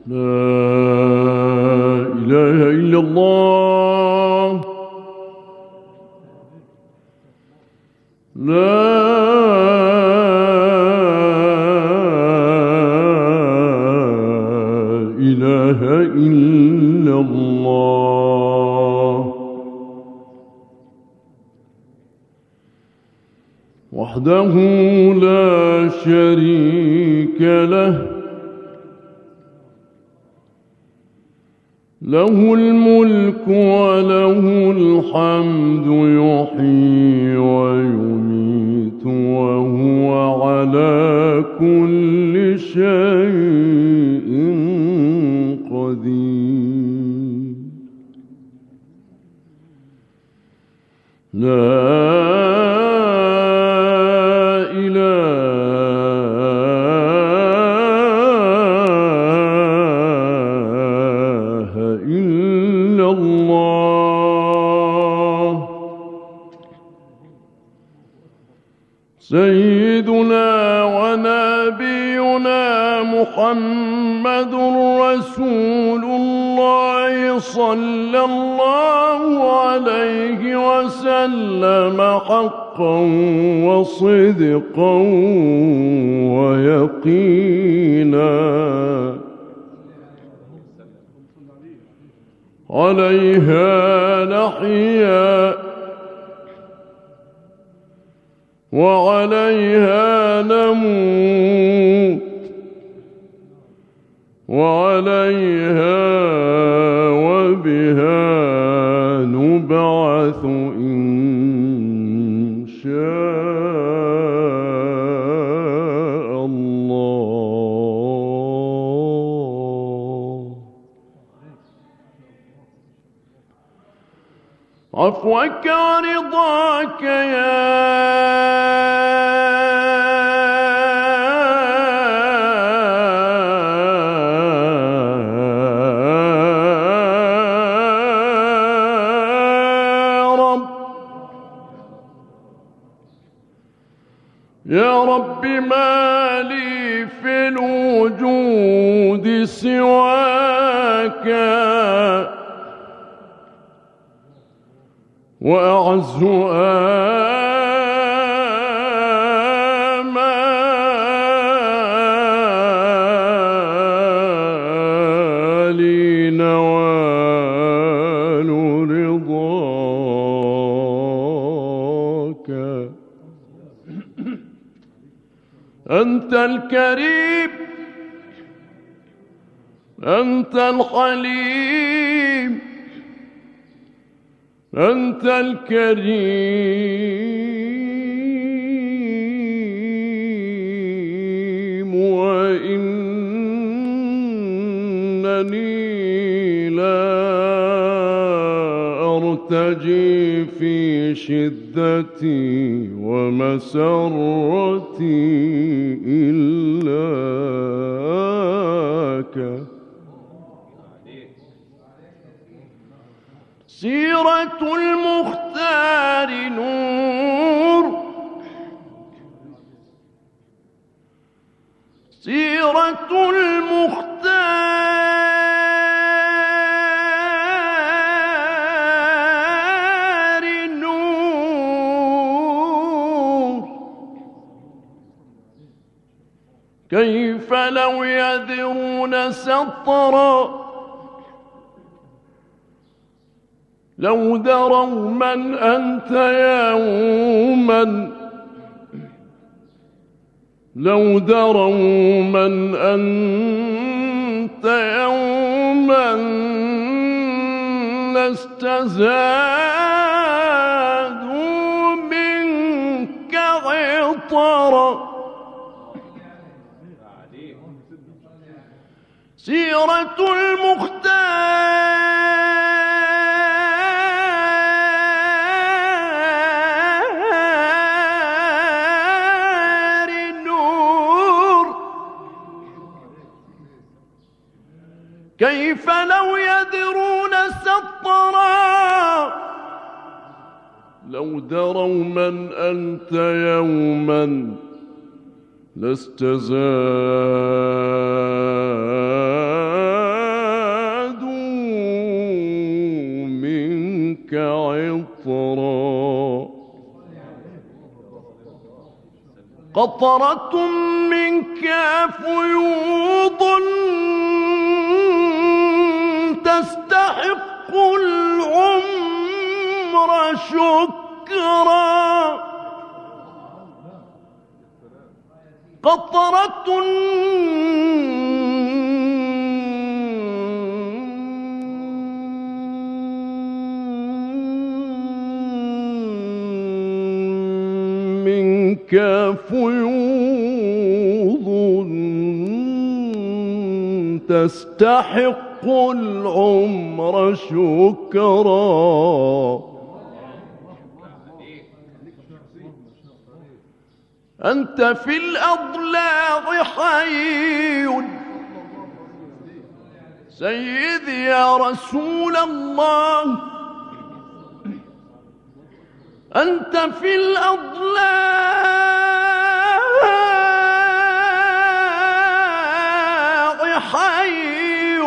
لا إله إلا الله. لا إله إلا الله وحده لا شريك له، له الملك وله الحمد، يحيي ويميت وهو على كل شيء قدير. لا سيدنا ونبينا محمد رسول الله صلى الله عليه وسلم حقا وصدقا ويقينا، عليها نحيا وعليها نموت وعليها وبها نبعث إن شاء الله. عفوك ورضاك يا يا رب، ما لي في الوجود سواك، وأعز آمالي نوال رضاك. أنت الكريم، أنت الحليم، أنت الكريم، وإنني لا أرتجي في شدتي ومسرتي إلاك. سيرة المختار نور، سيرة المختار نور، كيف لو يذرون سطرا، لو دروا من أنت يوما، لو دروا من أنت يوما، لاستزادوا منك عطرا. سيرة المختار نور، كيف لو يذرون سطرا، لو دروا من أنت يوما، لاستزادوا قطرة منك فيوض تستحق العمر شكرا. قطرة منك فيوض تستحق العمر شكرا. أنت في الأضلاع حي سيدي يا رسول الله. أنت في الأضلاع حي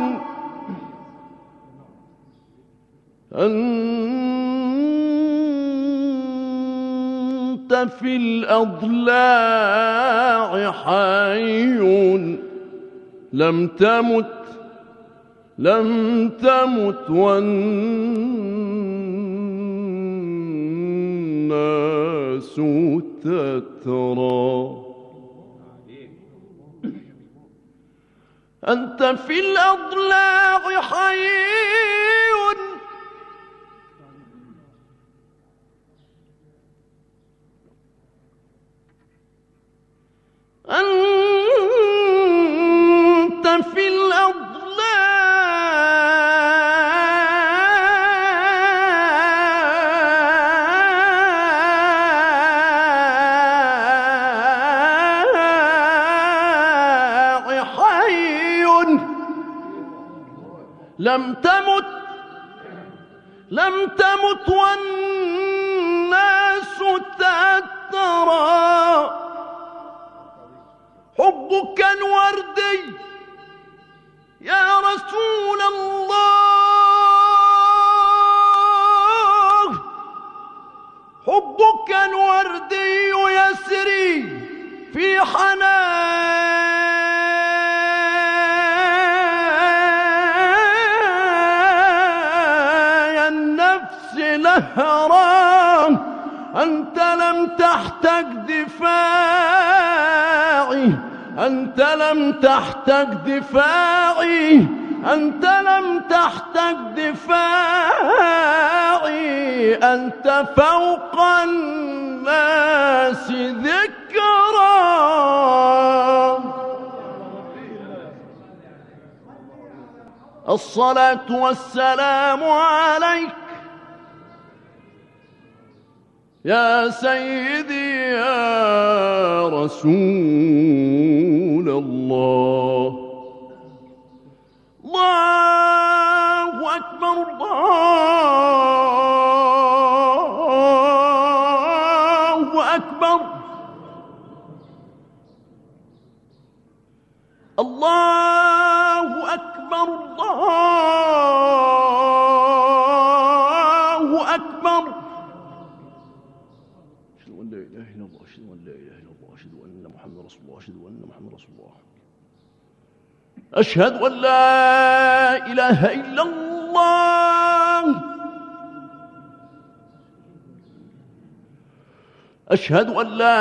أنت في الأضلاع حي لم تمت والناس تترى. أنت في الأضلاع حي أنت في الأضلاع حي لم تمت والناس تترى. حبك الوردي يا رسول الله. حبك الوردي يسري في حنايا النفس لهرا. أنت لم تحتج دفاعي أنت لم تحتج دفاعي أنت لم تحتج دفاعي. أنت فوق الناس ذكرا. الصلاة والسلام عليك يا سيدي يا رسول الله. الله أكبر الله أكبر. الله أكبر الله أكبر. أشهد أن لا إله إلا الله أشهد أن لا إله إلا الله أشهد أن محمدا رسول الله أشهد أن محمدا رسول الله. أشهد أن لا إله إلا الله. أشهد أن لا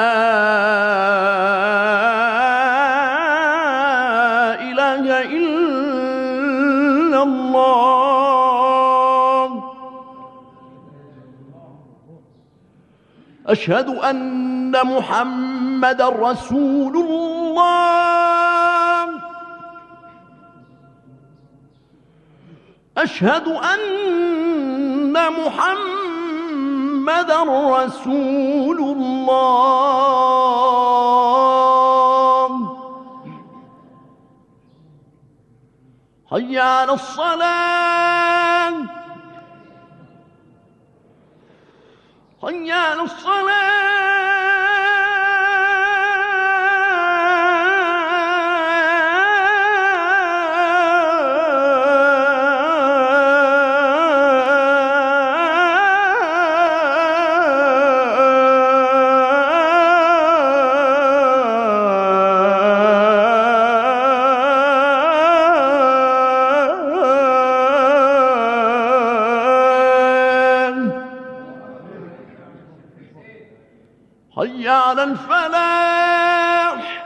إله إلا الله. أشهد أن محمدا رسول الله. أشهد أن محمدا رسول الله. حي على الصلاة حي على على الفلاح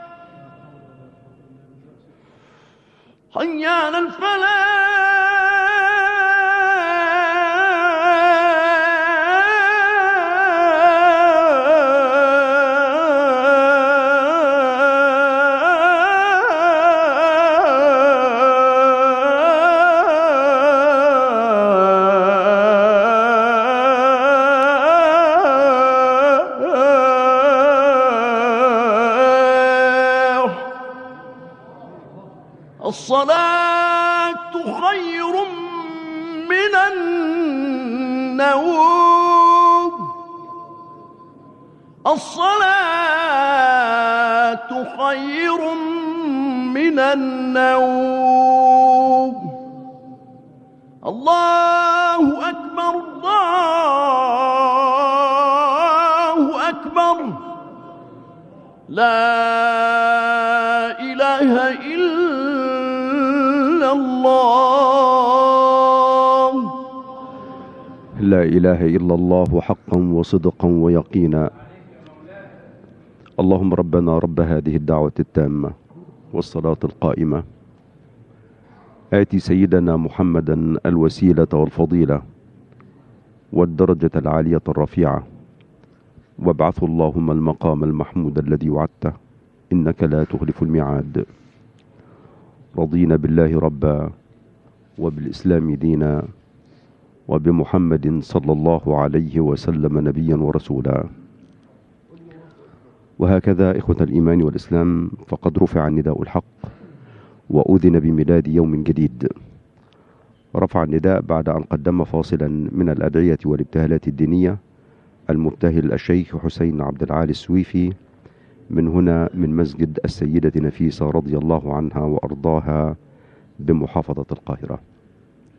حي على الصلاة خير من النوم الصلاة خير من النوم الله أكبر الله أكبر لا إله إلا الله لا إله إلا الله حقا وصدقا ويقينا. اللهم ربنا رب هذه الدعوة التامة والصلاة القائمة آتي سيدنا محمدا الوسيلة والفضيلة والدرجة العالية الرفيعة وابعثه اللهم المقام المحمود الذي وعدته إنك لا تخلف الميعاد. رضينا بالله ربا وبالإسلام دينا وبمحمد صلى الله عليه وسلم نبيا ورسولا. وهكذا إخوة الإيمان والإسلام فقد رفع النداء الحق وأذن بميلاد يوم جديد. رفع النداء بعد أن قدم فاصلا من الأدعية والابتهالات الدينية المبتهل الشيخ حسين عبد العالي السويفي من هنا من مسجد السيدة نفيسة رضي الله عنها وأرضاها بمحافظة القاهرة.